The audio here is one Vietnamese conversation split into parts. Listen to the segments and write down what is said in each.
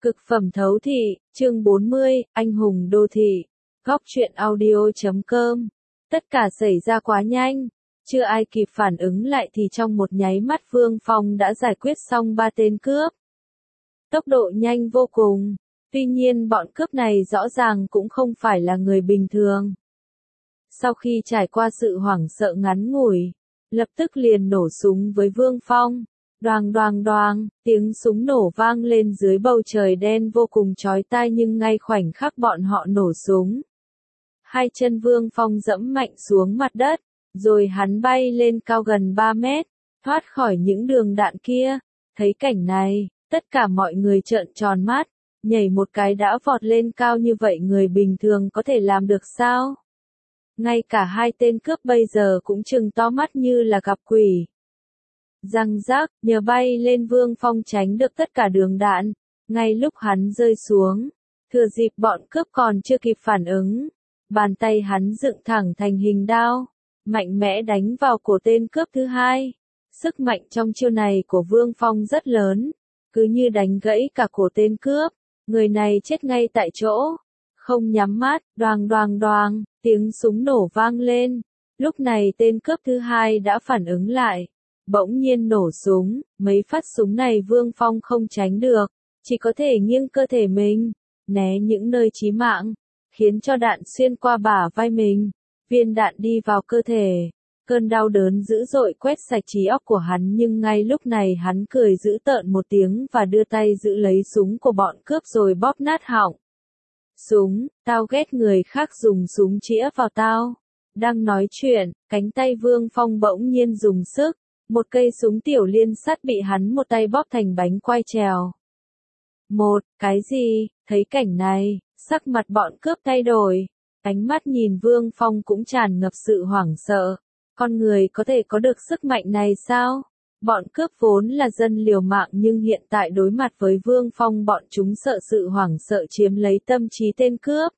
Cực phẩm thấu thị, chương 40, anh hùng đô thị. Góc truyện audio.com. Tất cả xảy ra quá nhanh, chưa ai kịp phản ứng lại thì trong một nháy mắt Vương Phong đã giải quyết xong 3 tên cướp. Tốc độ nhanh vô cùng, tuy nhiên bọn cướp này rõ ràng cũng không phải là người bình thường. Sau khi trải qua sự hoảng sợ ngắn ngủi, lập tức liền nổ súng với Vương Phong. Đoàng đoàng đoàng, tiếng súng nổ vang lên dưới bầu trời đen vô cùng chói tai, nhưng ngay khoảnh khắc bọn họ nổ súng, hai chân Vương Phong dẫm mạnh xuống mặt đất, rồi hắn bay lên cao gần 3 mét, thoát khỏi những đường đạn kia. Thấy cảnh này, tất cả mọi người trợn tròn mắt, nhảy một cái đã vọt lên cao như vậy người bình thường có thể làm được sao? Ngay cả hai tên cướp bây giờ cũng trừng to mắt như là gặp quỷ. Răng rác, nhờ bay lên Vương Phong tránh được tất cả đường đạn. Ngay lúc hắn rơi xuống, thừa dịp bọn cướp còn chưa kịp phản ứng, bàn tay hắn dựng thẳng thành hình đao, mạnh mẽ đánh vào cổ tên cướp thứ hai. Sức mạnh trong chiêu này của Vương Phong rất lớn, cứ như đánh gãy cả cổ tên cướp, người này chết ngay tại chỗ, không nhắm mắt. Đoàng đoàng đoàng, tiếng súng nổ vang lên. Lúc này tên cướp thứ hai đã phản ứng lại, bỗng nhiên nổ súng. Mấy phát súng này Vương Phong không tránh được, chỉ có thể nghiêng cơ thể mình, né những nơi chí mạng, khiến cho đạn xuyên qua bả vai mình, viên đạn đi vào cơ thể. Cơn đau đớn dữ dội quét sạch trí óc của hắn, nhưng ngay lúc này hắn cười dữ tợn một tiếng và đưa tay giữ lấy súng của bọn cướp rồi bóp nát họng. Súng, tao ghét người khác dùng súng chĩa vào tao. Đang nói chuyện, cánh tay Vương Phong bỗng nhiên dùng sức, một cây súng tiểu liên sắt bị hắn một tay bóp thành bánh quai trèo. Cái gì? Thấy cảnh này, sắc mặt bọn cướp thay đổi, ánh mắt nhìn Vương Phong cũng tràn ngập sự hoảng sợ. Con người có thể có được sức mạnh này sao? Bọn cướp vốn là dân liều mạng, nhưng hiện tại đối mặt với Vương Phong bọn chúng sợ sự hoảng sợ chiếm lấy tâm trí tên cướp.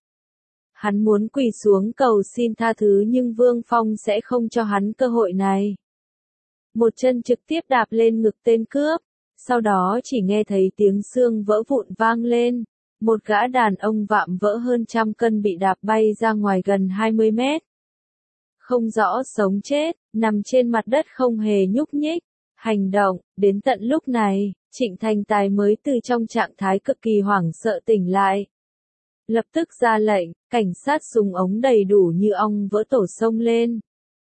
Hắn muốn quỳ xuống cầu xin tha thứ, nhưng Vương Phong sẽ không cho hắn cơ hội này. Một chân trực tiếp đạp lên ngực tên cướp, sau đó chỉ nghe thấy tiếng xương vỡ vụn vang lên. Một gã đàn ông vạm vỡ hơn 100 cân bị đạp bay ra ngoài gần 20 mét. Không rõ sống chết, nằm trên mặt đất không hề nhúc nhích, hành động. Đến tận lúc này, Trịnh Thành Tài mới từ trong trạng thái cực kỳ hoảng sợ tỉnh lại. Lập tức ra lệnh, cảnh sát súng ống đầy đủ như ong vỡ tổ xông lên.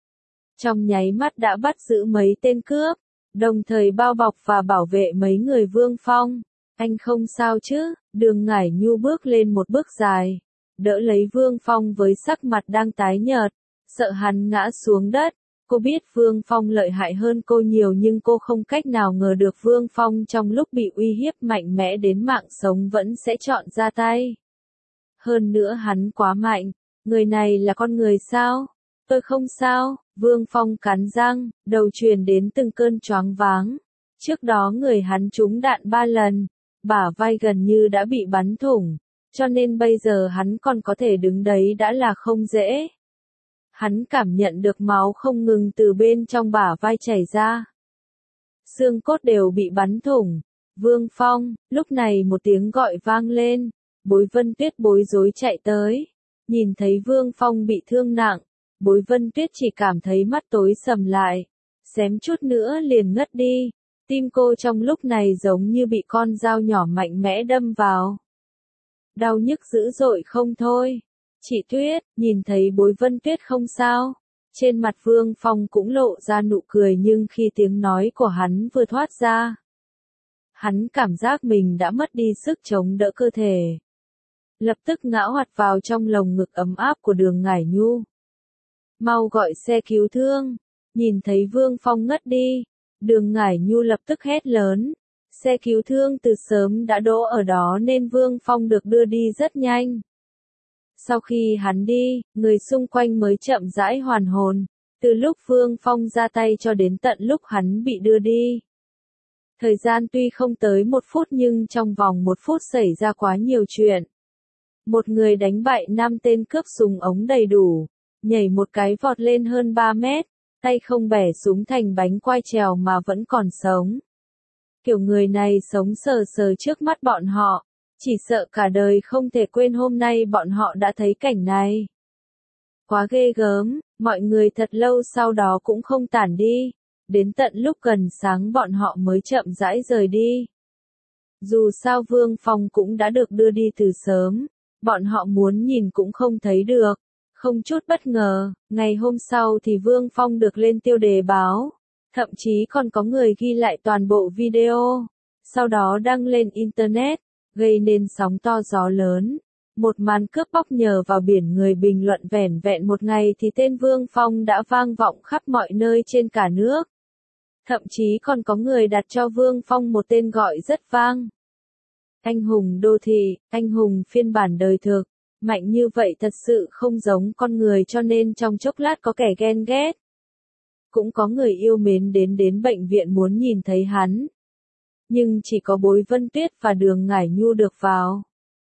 Trong nháy mắt đã bắt giữ mấy tên cướp, đồng thời bao bọc và bảo vệ mấy người Vương Phong. Anh không sao chứ? Đường Ngải Nhu bước lên một bước dài, đỡ lấy Vương Phong với sắc mặt đang tái nhợt, sợ hắn ngã xuống đất. Cô biết Vương Phong lợi hại hơn cô nhiều, nhưng cô không cách nào ngờ được Vương Phong trong lúc bị uy hiếp mạnh mẽ đến mạng sống vẫn sẽ chọn ra tay. Hơn nữa hắn quá mạnh, người này là con người sao? Tôi không sao. Vương Phong cắn răng, đầu truyền đến từng cơn choáng váng. Trước đó người hắn trúng đạn 3 lần, bả vai gần như đã bị bắn thủng, cho nên bây giờ hắn còn có thể đứng đấy đã là không dễ. Hắn cảm nhận được máu không ngừng từ bên trong bả vai chảy ra. Xương cốt đều bị bắn thủng. Vương Phong, lúc này một tiếng gọi vang lên, Bối Vân Tuyết bối rối chạy tới. Nhìn thấy Vương Phong bị thương nặng, Bối Vân Tuyết chỉ cảm thấy mắt tối sầm lại, xém chút nữa liền ngất đi. Tim cô trong lúc này giống như bị con dao nhỏ mạnh mẽ đâm vào. Đau nhức dữ dội không thôi. Chị Tuyết, nhìn thấy Bối Vân Tuyết không sao. Trên mặt Vương Phong cũng lộ ra nụ cười, nhưng khi tiếng nói của hắn vừa thoát ra, hắn cảm giác mình đã mất đi sức chống đỡ cơ thể. Lập tức ngã hoạt vào trong lồng ngực ấm áp của Đường Ngải Nhu. Mau gọi xe cứu thương. Nhìn thấy Vương Phong ngất đi, Đường Ngải Nhu lập tức hét lớn. Xe cứu thương từ sớm đã đỗ ở đó nên Vương Phong được đưa đi rất nhanh. Sau khi hắn đi, người xung quanh mới chậm rãi hoàn hồn, từ lúc Vương Phong ra tay cho đến tận lúc hắn bị đưa đi. Thời gian tuy không tới 1 phút, nhưng trong vòng 1 phút xảy ra quá nhiều chuyện. Một người đánh bại 5 tên cướp súng ống đầy đủ, nhảy một cái vọt lên hơn 3 mét, tay không bẻ súng thành bánh quai trèo mà vẫn còn sống. Kiểu người này sống sờ sờ trước mắt bọn họ, Chỉ sợ cả đời không thể quên hôm nay bọn họ đã thấy cảnh này. Quá ghê gớm, mọi người thật lâu sau đó cũng không tản đi. Đến tận lúc gần sáng bọn họ mới chậm rãi rời đi. Dù sao Vương Phong cũng đã được đưa đi từ sớm, bọn họ muốn nhìn cũng không thấy được. Không chút bất ngờ, ngày hôm sau thì Vương Phong được lên tiêu đề báo. Thậm chí còn có người ghi lại toàn bộ video, sau đó đăng lên Internet, gây nên sóng to gió lớn. Một màn cướp bóc nhờ vào biển người bình luận vẻn vẹn một ngày thì tên Vương Phong đã vang vọng khắp mọi nơi trên cả nước. Thậm chí còn có người đặt cho Vương Phong một tên gọi rất vang. Anh hùng đô thị, anh hùng phiên bản đời thực, mạnh như vậy thật sự không giống con người cho nên trong chốc lát có kẻ ghen ghét. Cũng có người yêu mến đến bệnh viện muốn nhìn thấy hắn. Nhưng chỉ có Bối Vân Tuyết và Đường Ngải Nhu được vào.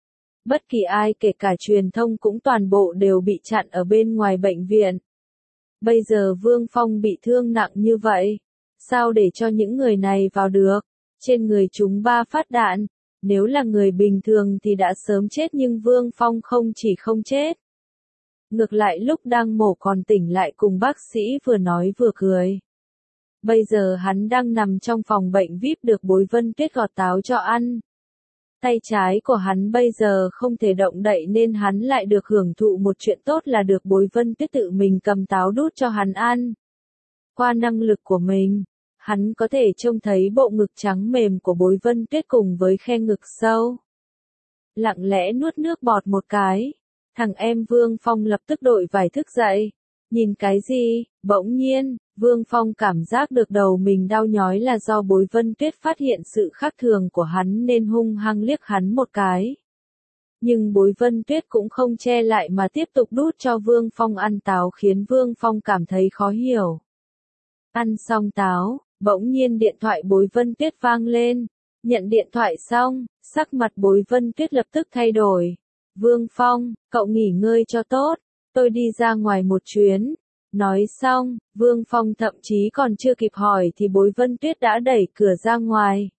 Bất kỳ ai kể cả truyền thông cũng toàn bộ đều bị chặn ở bên ngoài bệnh viện. Bây giờ Vương Phong bị thương nặng như vậy. Sao để cho những người này vào được? Trên người chúng 3 phát đạn. Nếu là người bình thường thì đã sớm chết nhưng Vương Phong không chỉ không chết. Ngược lại lúc đang mổ còn tỉnh lại cùng bác sĩ vừa nói vừa cười. Bây giờ hắn đang nằm trong phòng bệnh VIP được Bối Vân Tuyết gọt táo cho ăn. Tay trái của hắn bây giờ không thể động đậy nên hắn lại được hưởng thụ một chuyện tốt là được Bối Vân Tuyết tự mình cầm táo đút cho hắn ăn. Qua năng lực của mình, hắn có thể trông thấy bộ ngực trắng mềm của Bối Vân Tuyết cùng với khe ngực sâu. Lặng lẽ nuốt nước bọt một cái. Thằng em Vương Phong lập tức đội vải thức dậy. Nhìn cái gì? Bỗng nhiên, Vương Phong cảm giác được đầu mình đau nhói là do Bối Vân Tuyết phát hiện sự khác thường của hắn nên hung hăng liếc hắn một cái. Nhưng Bối Vân Tuyết cũng không che lại mà tiếp tục đút cho Vương Phong ăn táo khiến Vương Phong cảm thấy khó hiểu. Ăn xong táo, bỗng nhiên điện thoại Bối Vân Tuyết vang lên. Nhận điện thoại xong, sắc mặt Bối Vân Tuyết lập tức thay đổi. Vương Phong, cậu nghỉ ngơi cho tốt, tôi đi ra ngoài một chuyến. Nói xong, Vương Phong thậm chí còn chưa kịp hỏi thì Bối Vân Tuyết đã đẩy cửa ra ngoài.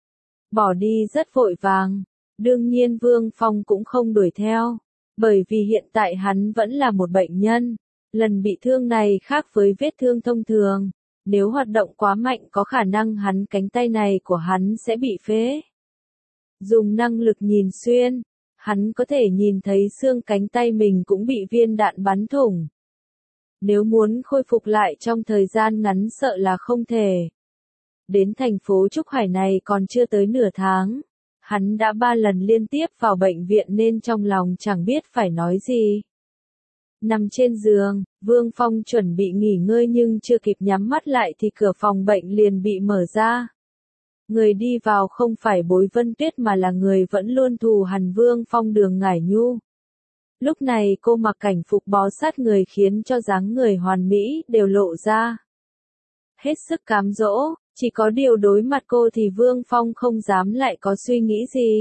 Bỏ đi rất vội vàng. Đương nhiên Vương Phong cũng không đuổi theo. Bởi vì hiện tại hắn vẫn là một bệnh nhân. Lần bị thương này khác với vết thương thông thường. Nếu hoạt động quá mạnh có khả năng cánh tay này của hắn sẽ bị phế. Dùng năng lực nhìn xuyên, hắn có thể nhìn thấy xương cánh tay mình cũng bị viên đạn bắn thủng. Nếu muốn khôi phục lại trong thời gian ngắn sợ là không thể. Đến thành phố Trúc Hải này còn chưa tới nửa tháng. Hắn đã 3 lần liên tiếp vào bệnh viện nên trong lòng chẳng biết phải nói gì. Nằm trên giường, Vương Phong chuẩn bị nghỉ ngơi nhưng chưa kịp nhắm mắt lại thì cửa phòng bệnh liền bị mở ra. Người đi vào không phải Bối Vân Tuyết mà là người vẫn luôn thù hằn Vương Phong Đường Ngải Nhu. Lúc này cô mặc cảnh phục bó sát người khiến cho dáng người hoàn mỹ đều lộ ra. Hết sức cám dỗ, chỉ có điều đối mặt cô thì Vương Phong không dám lại có suy nghĩ gì.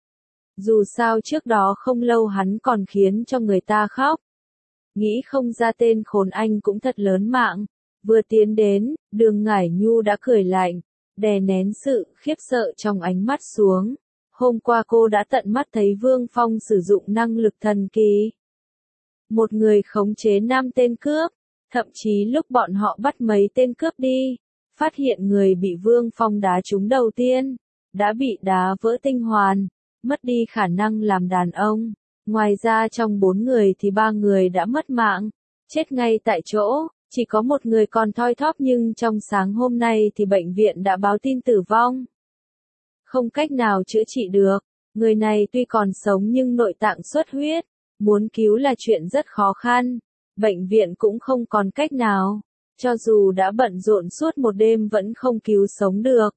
Dù sao trước đó không lâu hắn còn khiến cho người ta khóc. Nghĩ không ra tên khốn anh cũng thật lớn mạng. Vừa tiến đến, Đường Ngải Nhu đã cười lạnh, đè nén sự khiếp sợ trong ánh mắt xuống. Hôm qua cô đã tận mắt thấy Vương Phong sử dụng năng lực thần kỳ. Một người khống chế 5 tên cướp, thậm chí lúc bọn họ bắt mấy tên cướp đi, phát hiện người bị Vương Phong đá trúng đầu tiên, đã bị đá vỡ tinh hoàn, mất đi khả năng làm đàn ông. Ngoài ra trong 4 người thì 3 người đã mất mạng, chết ngay tại chỗ, chỉ có một người còn thoi thóp nhưng trong sáng hôm nay thì bệnh viện đã báo tin tử vong. Không cách nào chữa trị được, người này tuy còn sống nhưng nội tạng xuất huyết, muốn cứu là chuyện rất khó khăn, bệnh viện cũng không còn cách nào, cho dù đã bận rộn suốt một đêm vẫn không cứu sống được.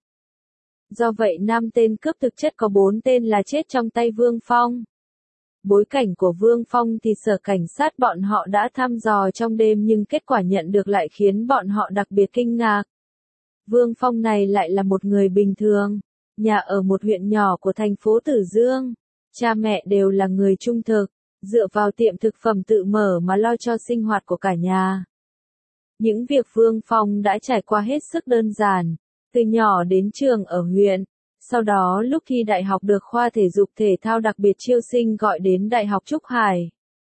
Do vậy 5 tên cướp thực chất có 4 tên là chết trong tay Vương Phong. Bối cảnh của Vương Phong thì sở cảnh sát bọn họ đã thăm dò trong đêm nhưng kết quả nhận được lại khiến bọn họ đặc biệt kinh ngạc. Vương Phong này lại là một người bình thường, nhà ở một huyện nhỏ của thành phố Tử Dương, cha mẹ đều là người trung thực, dựa vào tiệm thực phẩm tự mở mà lo cho sinh hoạt của cả nhà. Những việc Vương Phong đã trải qua hết sức đơn giản, từ nhỏ đến trường ở huyện, Sau đó lúc thi đại học được khoa thể dục thể thao đặc biệt chiêu sinh gọi đến Đại học Trúc Hải.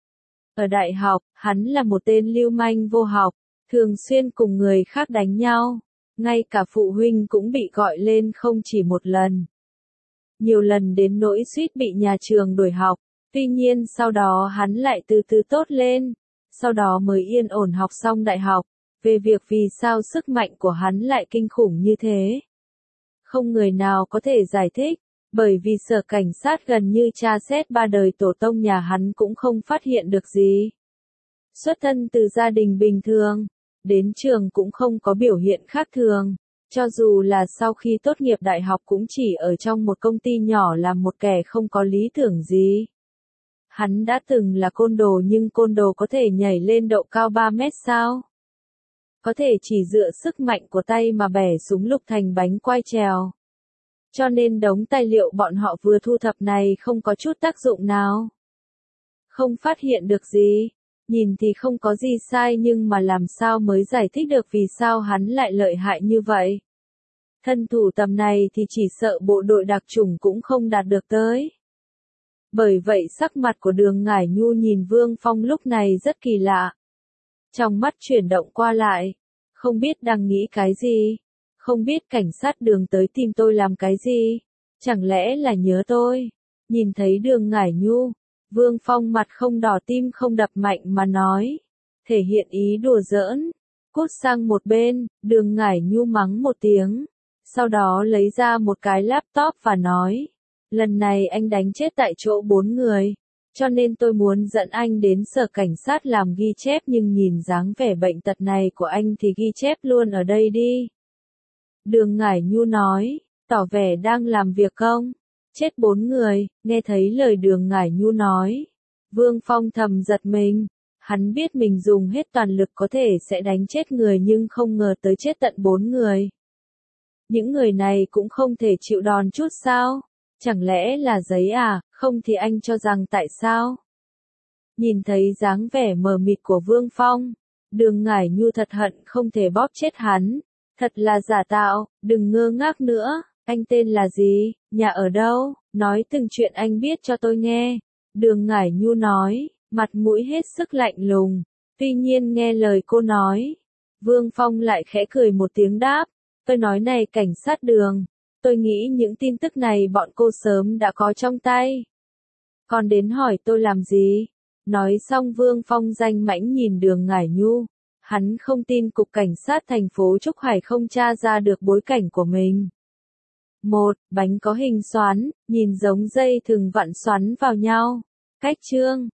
Ở đại học, hắn là một tên lưu manh vô học, thường xuyên cùng người khác đánh nhau. Ngay cả phụ huynh cũng bị gọi lên không chỉ một lần. Nhiều lần đến nỗi suýt bị nhà trường đuổi học. Tuy nhiên sau đó hắn lại từ từ tốt lên. Sau đó mới yên ổn học xong đại học. Về việc vì sao sức mạnh của hắn lại kinh khủng như thế. Không người nào có thể giải thích. Bởi vì sở cảnh sát gần như tra xét ba đời tổ tông nhà hắn cũng không phát hiện được gì. Xuất thân từ gia đình bình thường. Đến trường cũng không có biểu hiện khác thường. Cho dù là sau khi tốt nghiệp đại học cũng chỉ ở trong một công ty nhỏ làm một kẻ không có lý tưởng gì. Hắn đã từng là côn đồ nhưng côn đồ có thể nhảy lên độ cao 3 mét sao? Có thể chỉ dựa sức mạnh của tay mà bẻ súng lục thành bánh quai trèo. Cho nên đống tài liệu bọn họ vừa thu thập này không có chút tác dụng nào. Không phát hiện được gì. Nhìn thì không có gì sai nhưng mà làm sao mới giải thích được vì sao hắn lại lợi hại như vậy. Thân thủ tầm này thì chỉ sợ bộ đội đặc chủng cũng không đạt được tới. Bởi vậy sắc mặt của Đường Ngải Nhu nhìn Vương Phong lúc này rất kỳ lạ. Trong mắt chuyển động qua lại. Không biết đang nghĩ cái gì. Không biết cảnh sát Đường tới tìm tôi làm cái gì. Chẳng lẽ là nhớ tôi. Nhìn thấy Đường Ngải Nhu. Vương Phong mặt không đỏ tim không đập mạnh mà nói. Thể hiện ý đùa giỡn. Cút sang một bên, Đường Ngải Nhu mắng một tiếng. Sau đó lấy ra một cái laptop và nói. Lần này anh đánh chết tại chỗ 4 người. Cho nên tôi muốn dẫn anh đến sở cảnh sát làm ghi chép nhưng nhìn dáng vẻ bệnh tật này của anh thì ghi chép luôn ở đây đi. Đường Ngải Nhu nói, tỏ vẻ đang làm việc không? Chết 4 người, nghe thấy lời Đường Ngải Nhu nói. Vương Phong thầm giật mình. Hắn biết mình dùng hết toàn lực có thể sẽ đánh chết người nhưng không ngờ tới chết tận 4 người. Những người này cũng không thể chịu đòn chút sao? Chẳng lẽ là giấy à, không thì anh cho rằng tại sao? Nhìn thấy dáng vẻ mờ mịt của Vương Phong, Đường Ngải Nhu thật hận không thể bóp chết hắn. Thật là giả tạo, đừng ngơ ngác nữa, anh tên là gì, nhà ở đâu, nói từng chuyện anh biết cho tôi nghe. Đường Ngải Nhu nói, mặt mũi hết sức lạnh lùng, tuy nhiên nghe lời cô nói. Vương Phong lại khẽ cười một tiếng đáp, tôi nói này cảnh sát Đường, tôi nghĩ những tin tức này bọn cô sớm đã có trong tay. Còn đến hỏi tôi làm gì? Nói xong Vương Phong danh mãnh nhìn Đường Ngải Nhu. Hắn không tin cục cảnh sát thành phố Trúc Hải không tra ra được bối cảnh của mình. 1. Bánh có hình xoắn, nhìn giống dây thừng vặn xoắn vào nhau. Cách chương